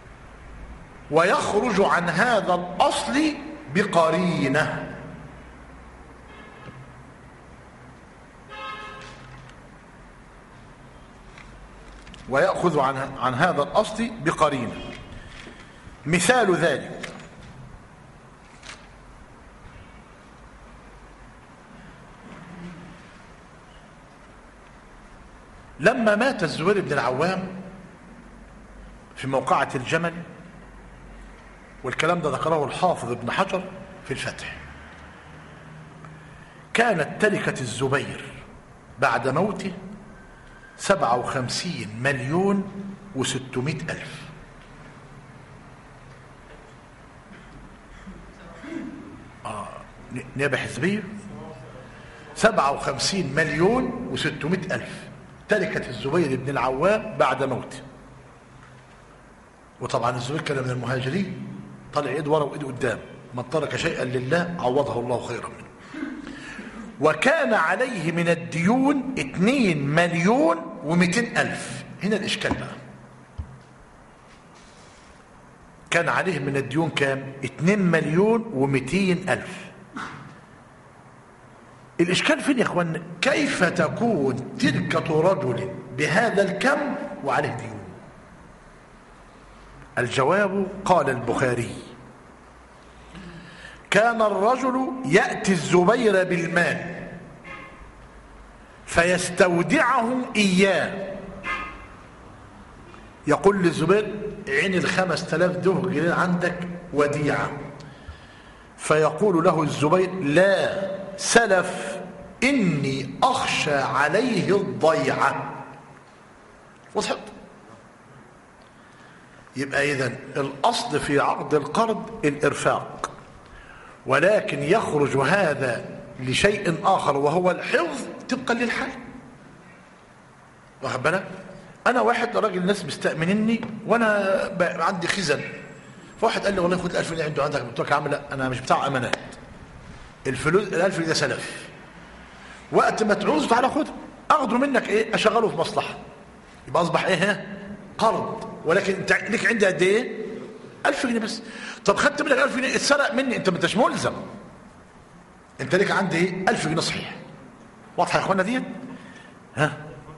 ويخرج عن هذا الأصل بقرينة. ويأخذ عن عن هذا الأصل بقرينة. مثال ذلك لما مات الزبير بن العوام في موقعة الجمل، والكلام ده ذكره الحافظ ابن حجر في الفتح، كانت تركة الزبير بعد موته سبعة وخمسين مليون وستمائة ألف. آه نيابة حزبية سبعة وخمسين مليون وستمائة ألف تركة الزبير بن العوام بعد موته. وطبعا الزبير كان من المهاجرين، طلع ايد ورا وايد قدام، من ترك شيئا لله عوضه الله خيرا منه. وكان عليه من الديون اتنين مليون ومئتين ألف. هنا الإشكال بقى، كان عليه من الديون كام؟ اتنين مليون ومئتين ألف. الإشكال فين يا اخوان؟ كيف تكون تركة رجل بهذا الكم وعليه ديون؟ الجواب قال البخاري: كان الرجل يأتي الزبير بالمال فيستودعه إياه، يقول للزبير: عين الخمس تلاف ده جنيه عندك وديعة. فيقول له الزبير: لا، سلف، إني أخشى عليه الضيعة. وضحت؟ يبقى إذن الأصل في عقد القرض الإرفاق، ولكن يخرج هذا لشيء آخر وهو الحفظ طبقا للحال. واخد بالك؟ أنا واحد راجل ناس مستأمنني وأنا عندي خزن، فواحد قال لي: والله خد الألف جنيه عنده عندك. قلت له: يا عم لا، أنا مش بتاع أمانات، الفلوس الألف جنيه ده سلف، وقت ما تعوزه تعالى خده، أخده منك إيه؟ أشغله في مصلحة، يبقى أصبح إيه؟ قرض. ولكن أنت ليك عندي قد إيه؟ ألف جنيه بس. طب خدت منك ألف جنيه اتسرق مني، أنت ما انتش ملزم، أنت ليك عندي إيه؟ ألف جنيه صحيح. واضحة يا إخوانا دي؟ ها؟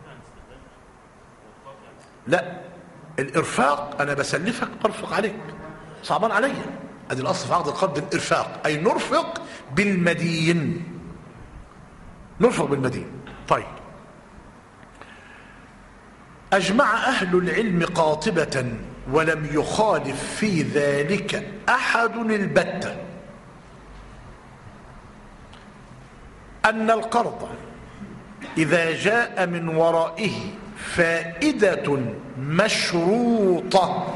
لا، الإرفاق أنا بسلفك أرفق عليك، صعبان عليا. أدي الأصل في عقد القرض الإرفاق، أي نرفق بالمدين، نرفق بالمدين. طيب، أجمع أهل العلم قاطبة ولم يخالف في ذلك أحد البتة أن القرض إذا جاء من ورائه فائدة مشروطة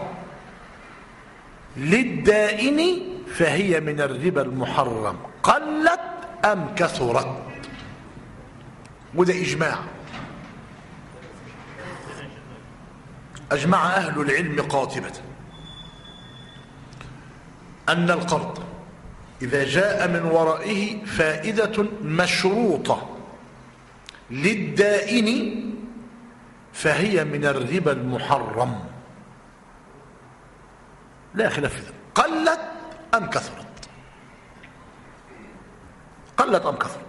للدائن فهي من الربا المحرم، قلت أم كثرت. وده إجماع، أجمع أهل العلم قاطبة أن القرض إذا جاء من ورائه فائدة مشروطة للدائن فهي من الربا المحرم، لا خلاف في ذلك. قلت أم كثرت؟ قلت أم كثرت؟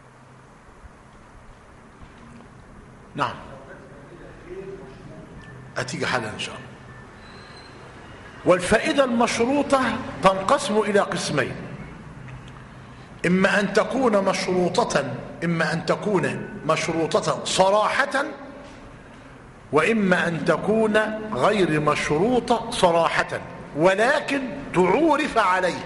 نعم. هتيجي حالا إن شاء الله. والفائدة المشروطة تنقسم إلى قسمين: إما أن تكون مشروطة إما أن تكون مشروطة صراحة، وإما أن تكون غير مشروطة صراحة ولكن تعورف عليه،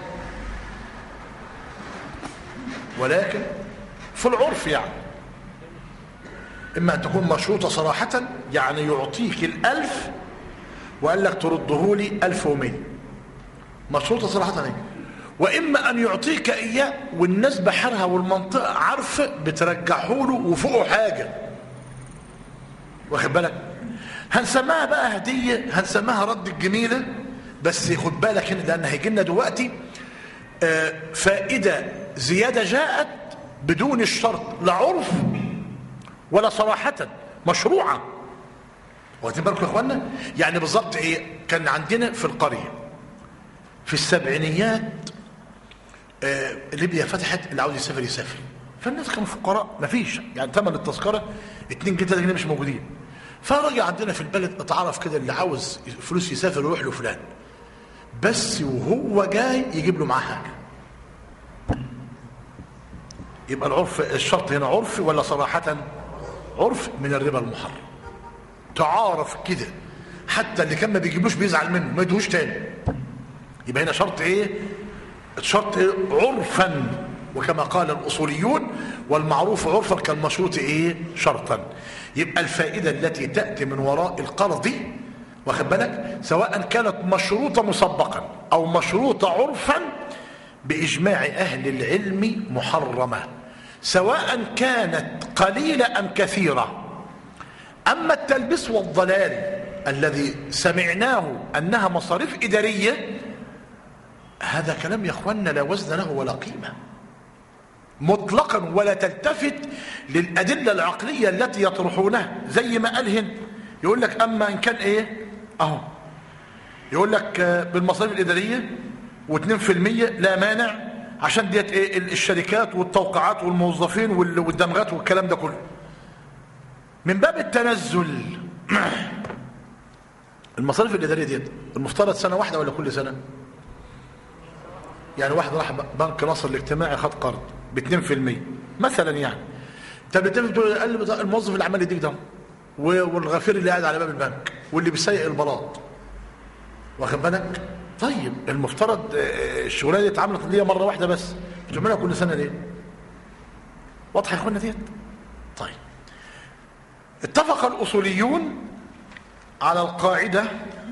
ولكن في العرف يعني. إما أن تكون مشروطة صراحة يعني يعطيك الألف وقال لك ترده لي ألف ومية، مشروطة صراحة هي. وإما أن يعطيك إياه والناس بحرها والمنطقة عارفة بترجحه له وفوقه حاجة، واخد بالك؟ هنسماها بقى هدية، هنسماها رد الجميلة. بس خد بالك هنا لأن هيجي لنا دلوقتي آه فائدة زيادة جاءت بدون الشرط لا عرف ولا صراحة، مشروعة. واخدين بالكم يا اخوانا؟ يعني بالظبط ايه؟ كان عندنا في القرية في السبعينيات آه ليبيا فتحت، اللي عاوز يسافر يسافر، فالناس كانوا فقراء، مفيش يعني ثمن التذكرة اتنين جنيه تلاتة جنيه مش موجودين. فراجع عندنا في البلد اتعرف كده اللي عاوز فلوس يسافر ويروح له فلان، بس وهو جاي يجيب له معاه حاجه. يبقى العرف الشرط هنا عرف ولا صراحه؟ عرف من الربا المحرم. تعارف كده حتى اللي كان ما بيجيبوش بيزعل منه ما يدوش تاني. يبقى هنا شرط ايه؟ الشرط إيه؟ عرفا، وكما قال الاصوليون والمعروف عرفا كالمشروط ايه؟ شرطا. يبقى الفائده التي تاتي من وراء القرض، واخد بالك، سواء كانت مشروطه مسبقا او مشروطه عرفا باجماع اهل العلم محرمه، سواء كانت قليله ام كثيره. اما التلبيس والضلال الذي سمعناه انها مصاريف اداريه، هذا كلام يا اخوانا لا وزن له ولا قيمه مطلقا، ولا تلتفت للادله العقليه التي يطرحونها. زي ما قال هنا يقول لك اما ان كان ايه اهو، يقول لك بالمصاريف الاداريه واثنين في المية لا مانع، عشان ديت ايه؟ الشركات والتوقيعات والموظفين والدمغات والكلام ده كله. من باب التنزل المصاريف الاداريه ديت المفترض سنه واحده ولا كل سنه؟ يعني واحد راح بنك نصر الاجتماعي خد قرض ب اثنين في المية مثلا، يعني طب قال الموظف اللي عمال يديك ده والغفير اللي قاعد على باب البنك واللي بيسيق البلاط، واخد بالك؟ طيب المفترض الشغلانه دي اتعملت ليا مره واحده بس، بتعملها كل سنه ليه؟ واضحه يا اخوانا ديت؟ طيب اتفق الاصوليون على القاعده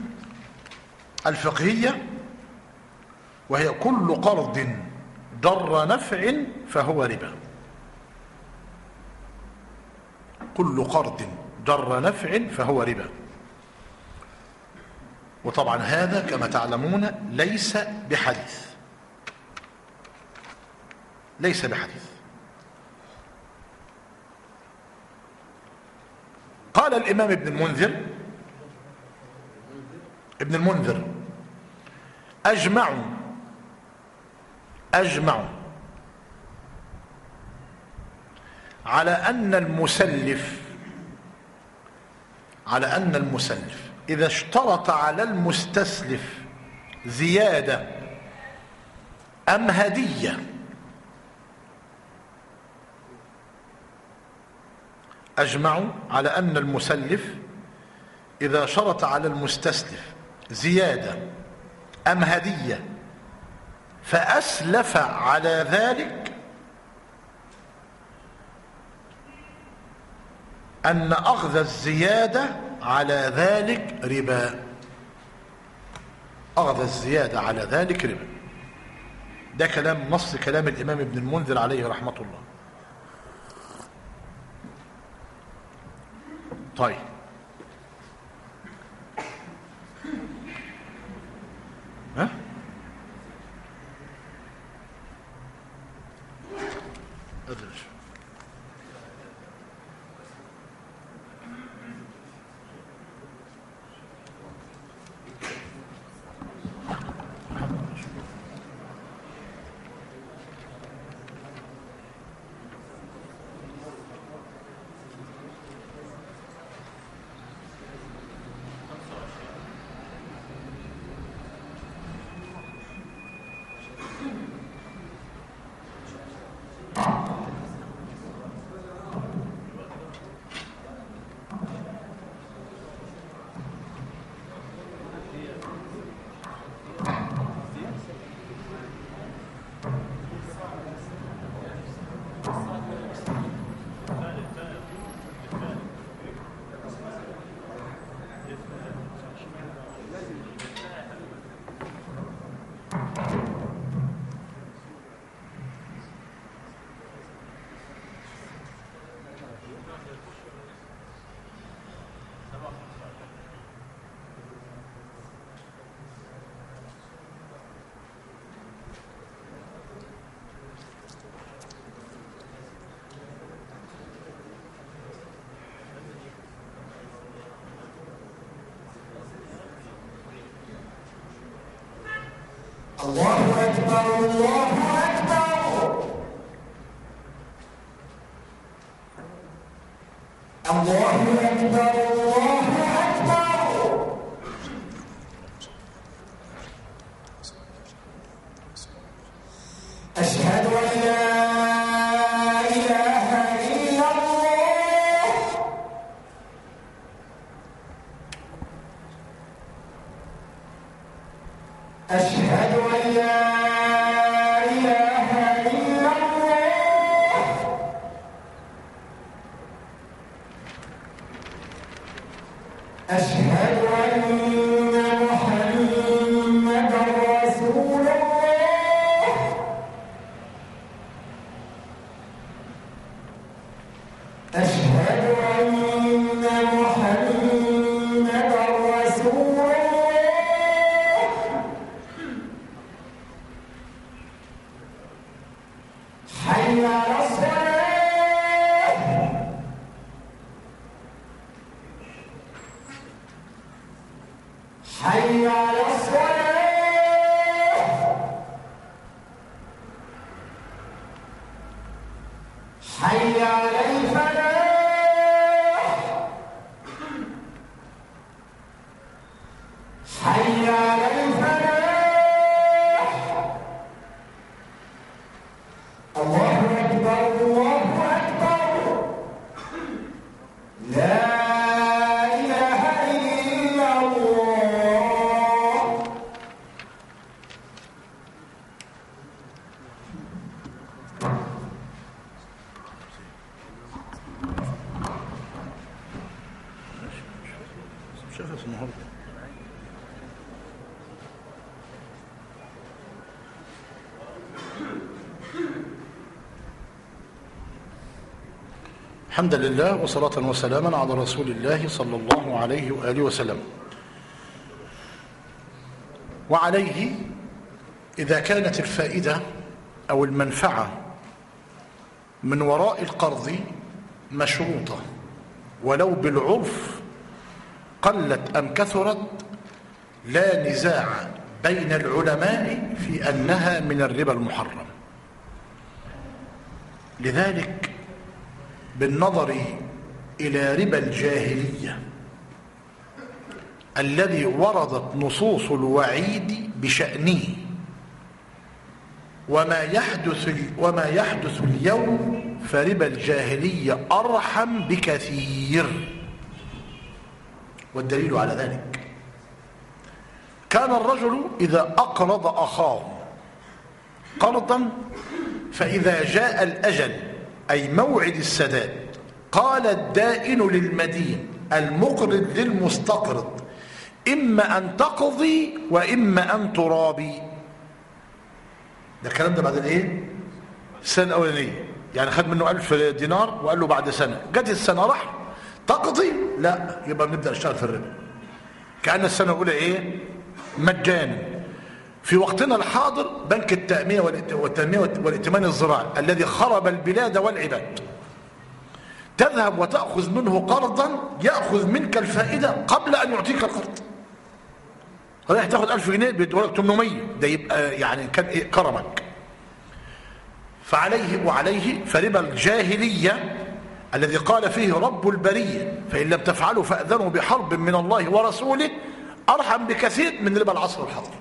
الفقهيه، وهي كل قرض ضر نفع فهو ربا. كل قرض ضر نفع فهو ربا. وطبعا هذا كما تعلمون ليس بحديث، ليس بحديث. قال الإمام ابن المنذر ابن المنذر أجمعوا أجمعوا على أن المسلف على أن المسلف إذا اشترط على المستسلف زيادة أم هدية أجمعوا على أن المسلف إذا شرط على المستسلف زيادة أم هدية فأسلف على ذلك أن أخذ الزيادة على ذلك ربا. أخذ الزيادة على ذلك ربا. ده كلام نص كلام الإمام ابن المنذر عليه رحمة الله. طيب ها أدرج الله أكبر الله أكبر الله أكبر الله أكبر أشهد أن لا إله إلا الله أشهد أن لا إله إلا الله أشهد أن محمدا رسول الله أشهد أن محمدا رسول الله حي على الصلاة حي على الصلاة حي على الفلاح حي على الفلاح الله أكبر الله أكبر لا إله إلا الله شخص النهارده الحمد لله وصلاة وسلاما على رسول الله صلى الله عليه وآله وسلم. وعليه إذا كانت الفائدة أو المنفعة من وراء القرض مشروطة ولو بالعرف قلت أم كثرت لا نزاع بين العلماء في أنها من الربا المحرم. لذلك بالنظر إلى ربا الجاهلية الذي وردت نصوص الوعيد بشأنه وما يحدث وما يحدث اليوم فربا الجاهلية أرحم بكثير. والدليل على ذلك كان الرجل إذا أقرض أخاه قرضا فإذا جاء الأجل أي موعد السداد قال الدائن للمدين المقرض للمستقرض إما أن تقضي وإما أن ترابي. ده الكلام ده بعد الايه؟ السنة الأولانية، يعني خد منه ألف دينار وقال له بعد سنة جت السنة راح تقضي لا يبقى بنبدأ نشتغل في الربا كأن السنة الأولى ايه؟ مجانا. في وقتنا الحاضر بنك التأمية والتنمية والائتمان الزراعي الذي خرب البلاد والعباد تذهب وتأخذ منه قرضا يأخذ منك الفائدة قبل أن يعطيك القرض. رايح تاخذ ألف جنيه بيدولك ثمانمية، ده يبقى يعني كان إيه؟ كرمك. فعليه وعليه فربا الجاهلية الذي قال فيه رب البرية فإن لم تفعلوا فأذنوا بحرب من الله ورسوله أرحم بكثير من ربا العصر الحاضر.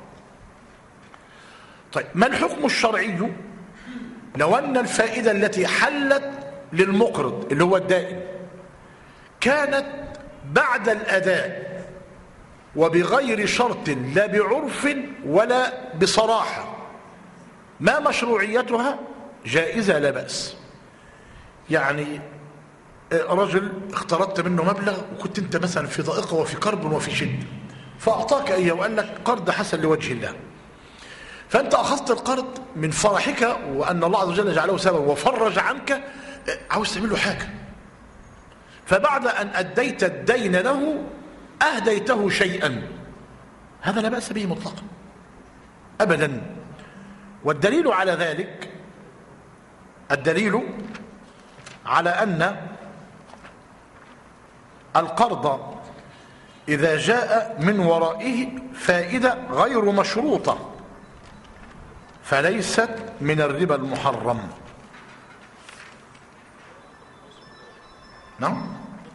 طيب ما الحكم الشرعي لو أن الفائدة التي حلت للمقرض اللي هو الدائن كانت بعد الأداء وبغير شرط لا بعرف ولا بصراحة ما مشروعيتها؟ جائزة لا بأس. يعني رجل اقترضت منه مبلغ وكنت انت مثلا في ضائقة وفي كرب وفي شدة فأعطاك إياه وقال لك قرض حسن لوجه الله، فأنت أخذت القرض من فرحك وأن الله عز وجل جعله سبب وفرج عنك، عاوز تعمل له حاجة، فبعد أن أديت الدين له أهديته شيئا، هذا لا بأس به مطلقا أبدا. والدليل على ذلك الدليل على أن القرض إذا جاء من ورائه فائدة غير مشروطة فليست من الربا المحرم. نعم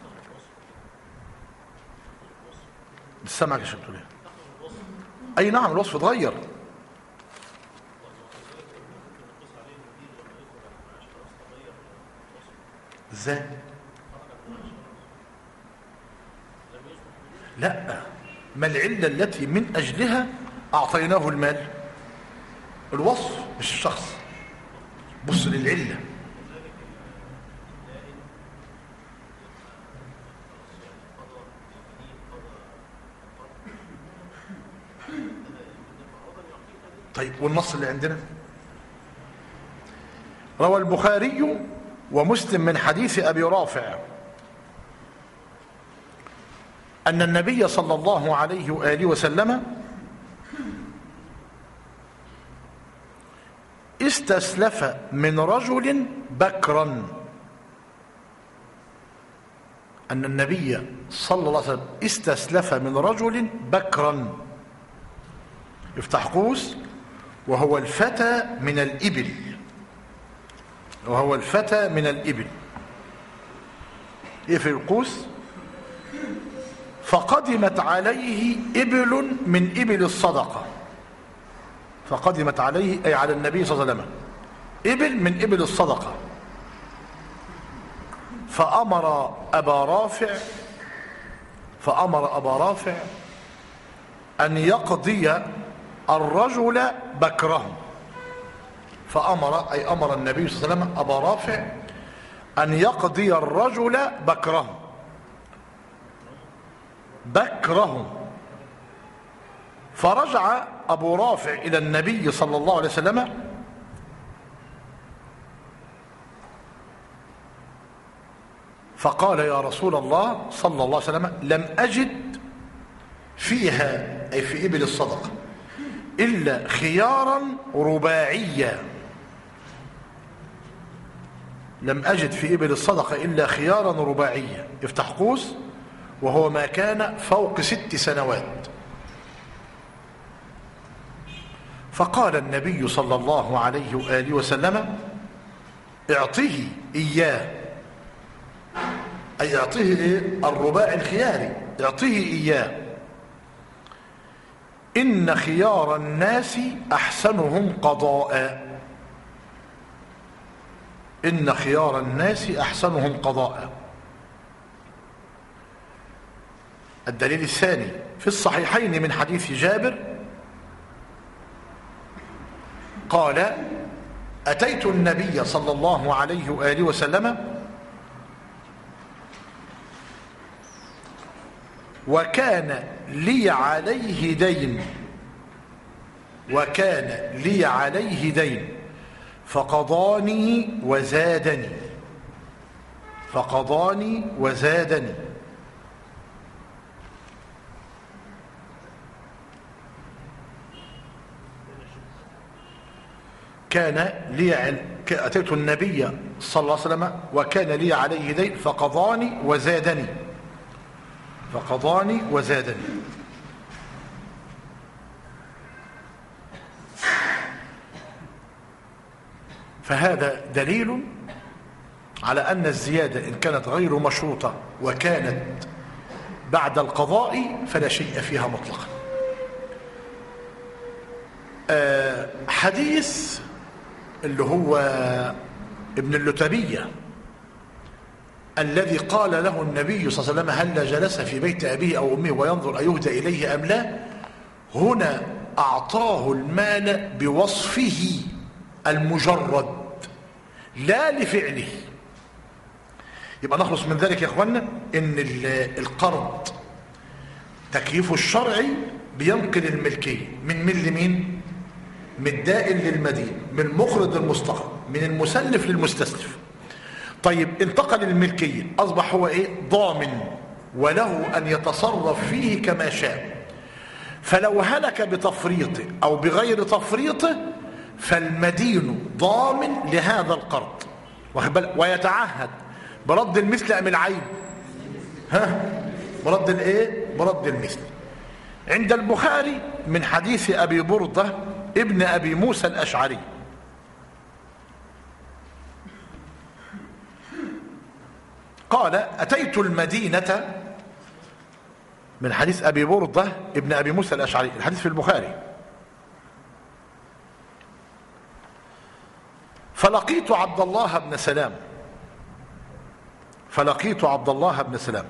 السمع يا شيخ بتقول ايه؟ اي نعم الوصف اتغير. ازاي؟ لا، ما العلة التي من اجلها اعطيناه المال؟ الوصف مش الشخص. بص للعلة. طيب والنص اللي عندنا؟ روى البخاري ومسلم من حديث أبي رافع أن النبي صلى الله عليه وآله وسلم استسلف من رجل بكرا. أن النبي صلى الله عليه وسلم استسلف من رجل بكرا، افتح قوس، وهو الفتى من الإبل، وهو الفتى من الإبل، اقفل القوس. فقدمت عليه إبل من إبل الصدقة، فقدمت عليه أي على النبي صلى الله عليه وسلم إبل من إبل الصدقة، فأمر أبا رافع فأمر أبا رافع أن يقضي الرجل بكره. فأمر أي أمر النبي صلى الله عليه وسلم أبا رافع أن يقضي الرجل بكره بكره فرجع أبو رافع إلى النبي صلى الله عليه وسلم فقال يا رسول الله صلى الله عليه وسلم لم أجد فيها أي في إبل الصدقة إلا خيارا رباعيا، لم أجد في إبل الصدقة إلا خيارا رباعيا، افتح قوس، وهو ما كان فوق ست سنوات. فقال النبي صلى الله عليه وآله وسلم اعطيه إياه، أي اعطيه إيه؟ الرباع الخياري، اعطيه إياه، إن خيار الناس أحسنهم قضاء، إن خيار الناس أحسنهم قضاء. الدليل الثاني في الصحيحين من حديث جابر قال أتيت النبي صلى الله عليه وآله وسلم وكان لي عليه دين وكان لي عليه دين فقضاني وزادني فقضاني وزادني كان لي أتيت النبي صلى الله عليه وسلم وكان لي عليه دين فقضاني وزادني فقضاني وزادني. فهذا دليل على أن الزيادة إن كانت غير مشروطة وكانت بعد القضاء فلا شيء فيها مطلقا. أه حديث اللي هو ابن اللتبية الذي قال له النبي صلى الله عليه وسلم هل جلس في بيت أبيه أو أمه وينظر أيهدى إليه أم لا، هنا أعطاه المال بوصفه المجرد لا لفعله. يبقى نخلص من ذلك يا اخوانا ان القرض تكييفه الشرعي بينقل الملكيه من مين لمين؟ من الدائن للمدين، من المقرض للمستقرض، من المسلف للمستسلف. طيب انتقل الملكيه، اصبح هو ايه؟ ضامن، وله ان يتصرف فيه كما شاء. فلو هلك بتفريطه او بغير تفريطه فالمدين ضامن لهذا القرض ويتعهد برد المثل ام العين؟ ها؟ برد الايه؟ برد المثل. عند البخاري من حديث ابي برده ابن أبي موسى الأشعري قال أتيت المدينة، من حديث أبي بردة ابن أبي موسى الأشعري، الحديث في البخاري، فلقيت عبد الله بن سلام فلقيت عبد الله بن سلام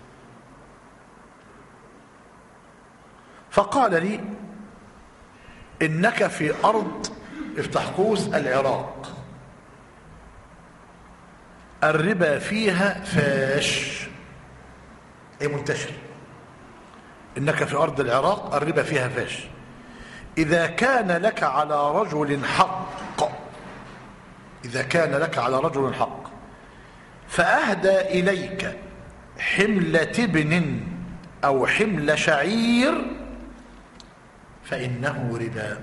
فقال لي إنك في أرض، افتح قوس، العراق، الربا فيها فاش، أي منتشر. إنك في أرض العراق الربا فيها فاش. إذا كان لك على رجل حق إذا كان لك على رجل حق فأهدى إليك حملة ابن أو حمل شعير فإنه ربا.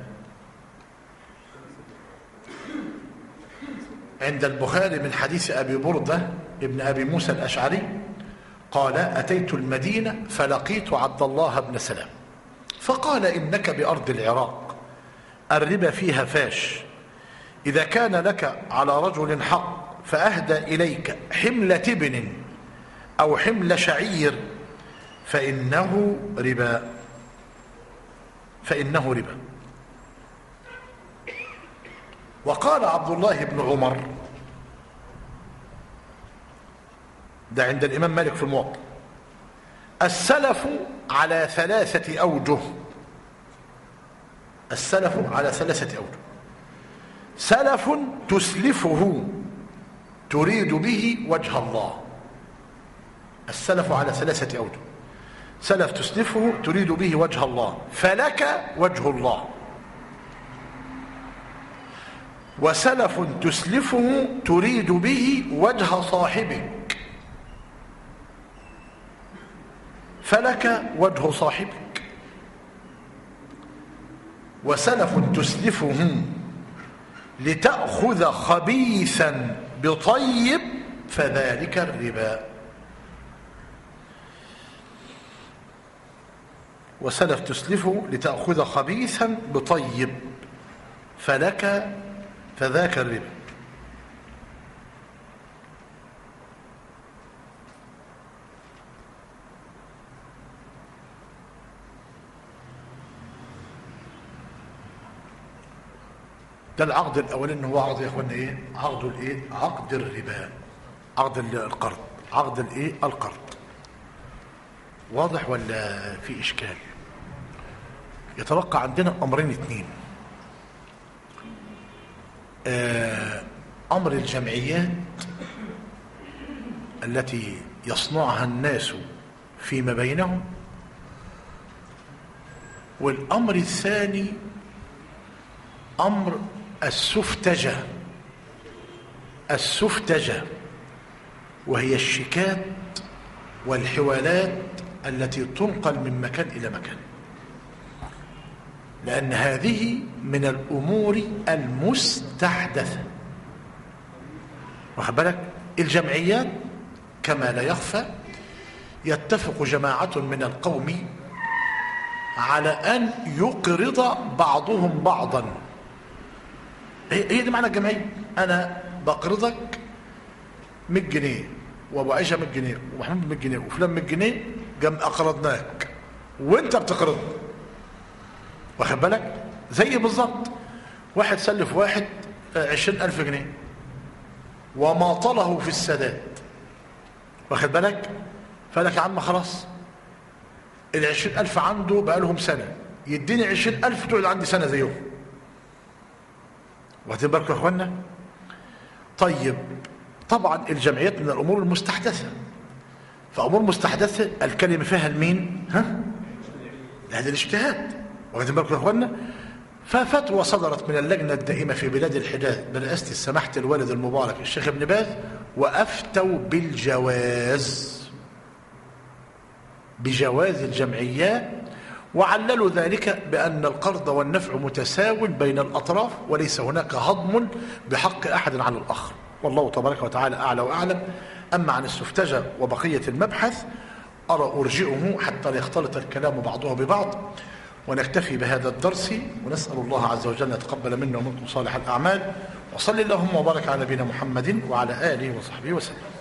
عند البخاري من حديث أبي بردة ابن أبي موسى الأشعري قال أتيت المدينة فلقيت عبد الله بن سلام فقال إنك بأرض العراق الربا فيها فاش. إذا كان لك على رجل حق فأهدى إليك حملة ابن أو حمل شعير فإنه ربا فإنه ربا. وقال عبد الله بن عمر، ده عند الإمام مالك في الموطأ، السلف على ثلاثة أوجه السلف على ثلاثة أوجه سلف تسلفه تريد به وجه الله. السلف على ثلاثة أوجه سلف تسلفه تريد به وجه الله فلك وجه الله، وسلف تسلفه تريد به وجه صاحبك فلك وجه صاحبك، وسلف تسلفه لتأخذ خبيثا بطيب فذلك الربا. وسلف تسلفه لتأخذ خبيثا بطيب فلك فذاك الربا. ده العقد الاولاني هو عقد يا اخوانا ايه؟ عقد الايه؟ عقد الربا، عقد القرض، عقد الايه؟ القرض. واضح ولا في اشكال؟ يتبقى عندنا امرين اثنين، آه امر الجمعيات التي يصنعها الناس فيما بينهم، والامر الثاني امر السفتجة. السفتجة وهي الشيكات والحوالات التي تنقل من مكان إلى مكان، لأن هذه من الأمور المستحدثة. واخد بالك؟ الجمعيات كما لا يخفى يتفق جماعة من القوم على أن يقرض بعضهم بعضا. هي دي معنى الجمعية. أنا بقرضك مية جنيه وأبو عيشة مية جنيه ومحمود مية جنيه وفلان مية جنيه، جم أقرضناك وأنت بتقرض. واخد بالك؟ زي بالظبط واحد سلف واحد عشرين ألف جنيه وماطله في السداد. واخد بالك؟ فقال لك يا عم خلاص العشرين ألف عنده بقى لهم سنة، يديني عشرين ألف تقعد عندي سنة زيهم. واخدين بالكم يا اخوانا؟ طيب طبعا الجمعيات من الامور المستحدثه، فامور مستحدثه الكلمه فيها المين؟ ها؟ هذا الاجتهاد. واخدين بالكم يا اخوانا؟ ففتوى صدرت من اللجنه الدائمه في بلاد الحجاز برئاسه سماحه الوالد المبارك الشيخ ابن باز، وافتوا بالجواز بجواز الجمعيات، وعللوا ذلك بأن القرض والنفع متساو بين الأطراف وليس هناك هضم بحق أحد على الآخر، والله تبارك وتعالى أعلى وأعلم. أما عن السفتجة وبقية المبحث أرى أرجئه حتى لا يختلط الكلام بعضه ببعض، ونكتفي بهذا الدرس، ونسأل الله عز وجل أن يتقبل منا ومنكم صالح الأعمال. وصلى اللهم وبارك على نبينا محمد وعلى آله وصحبه وسلم.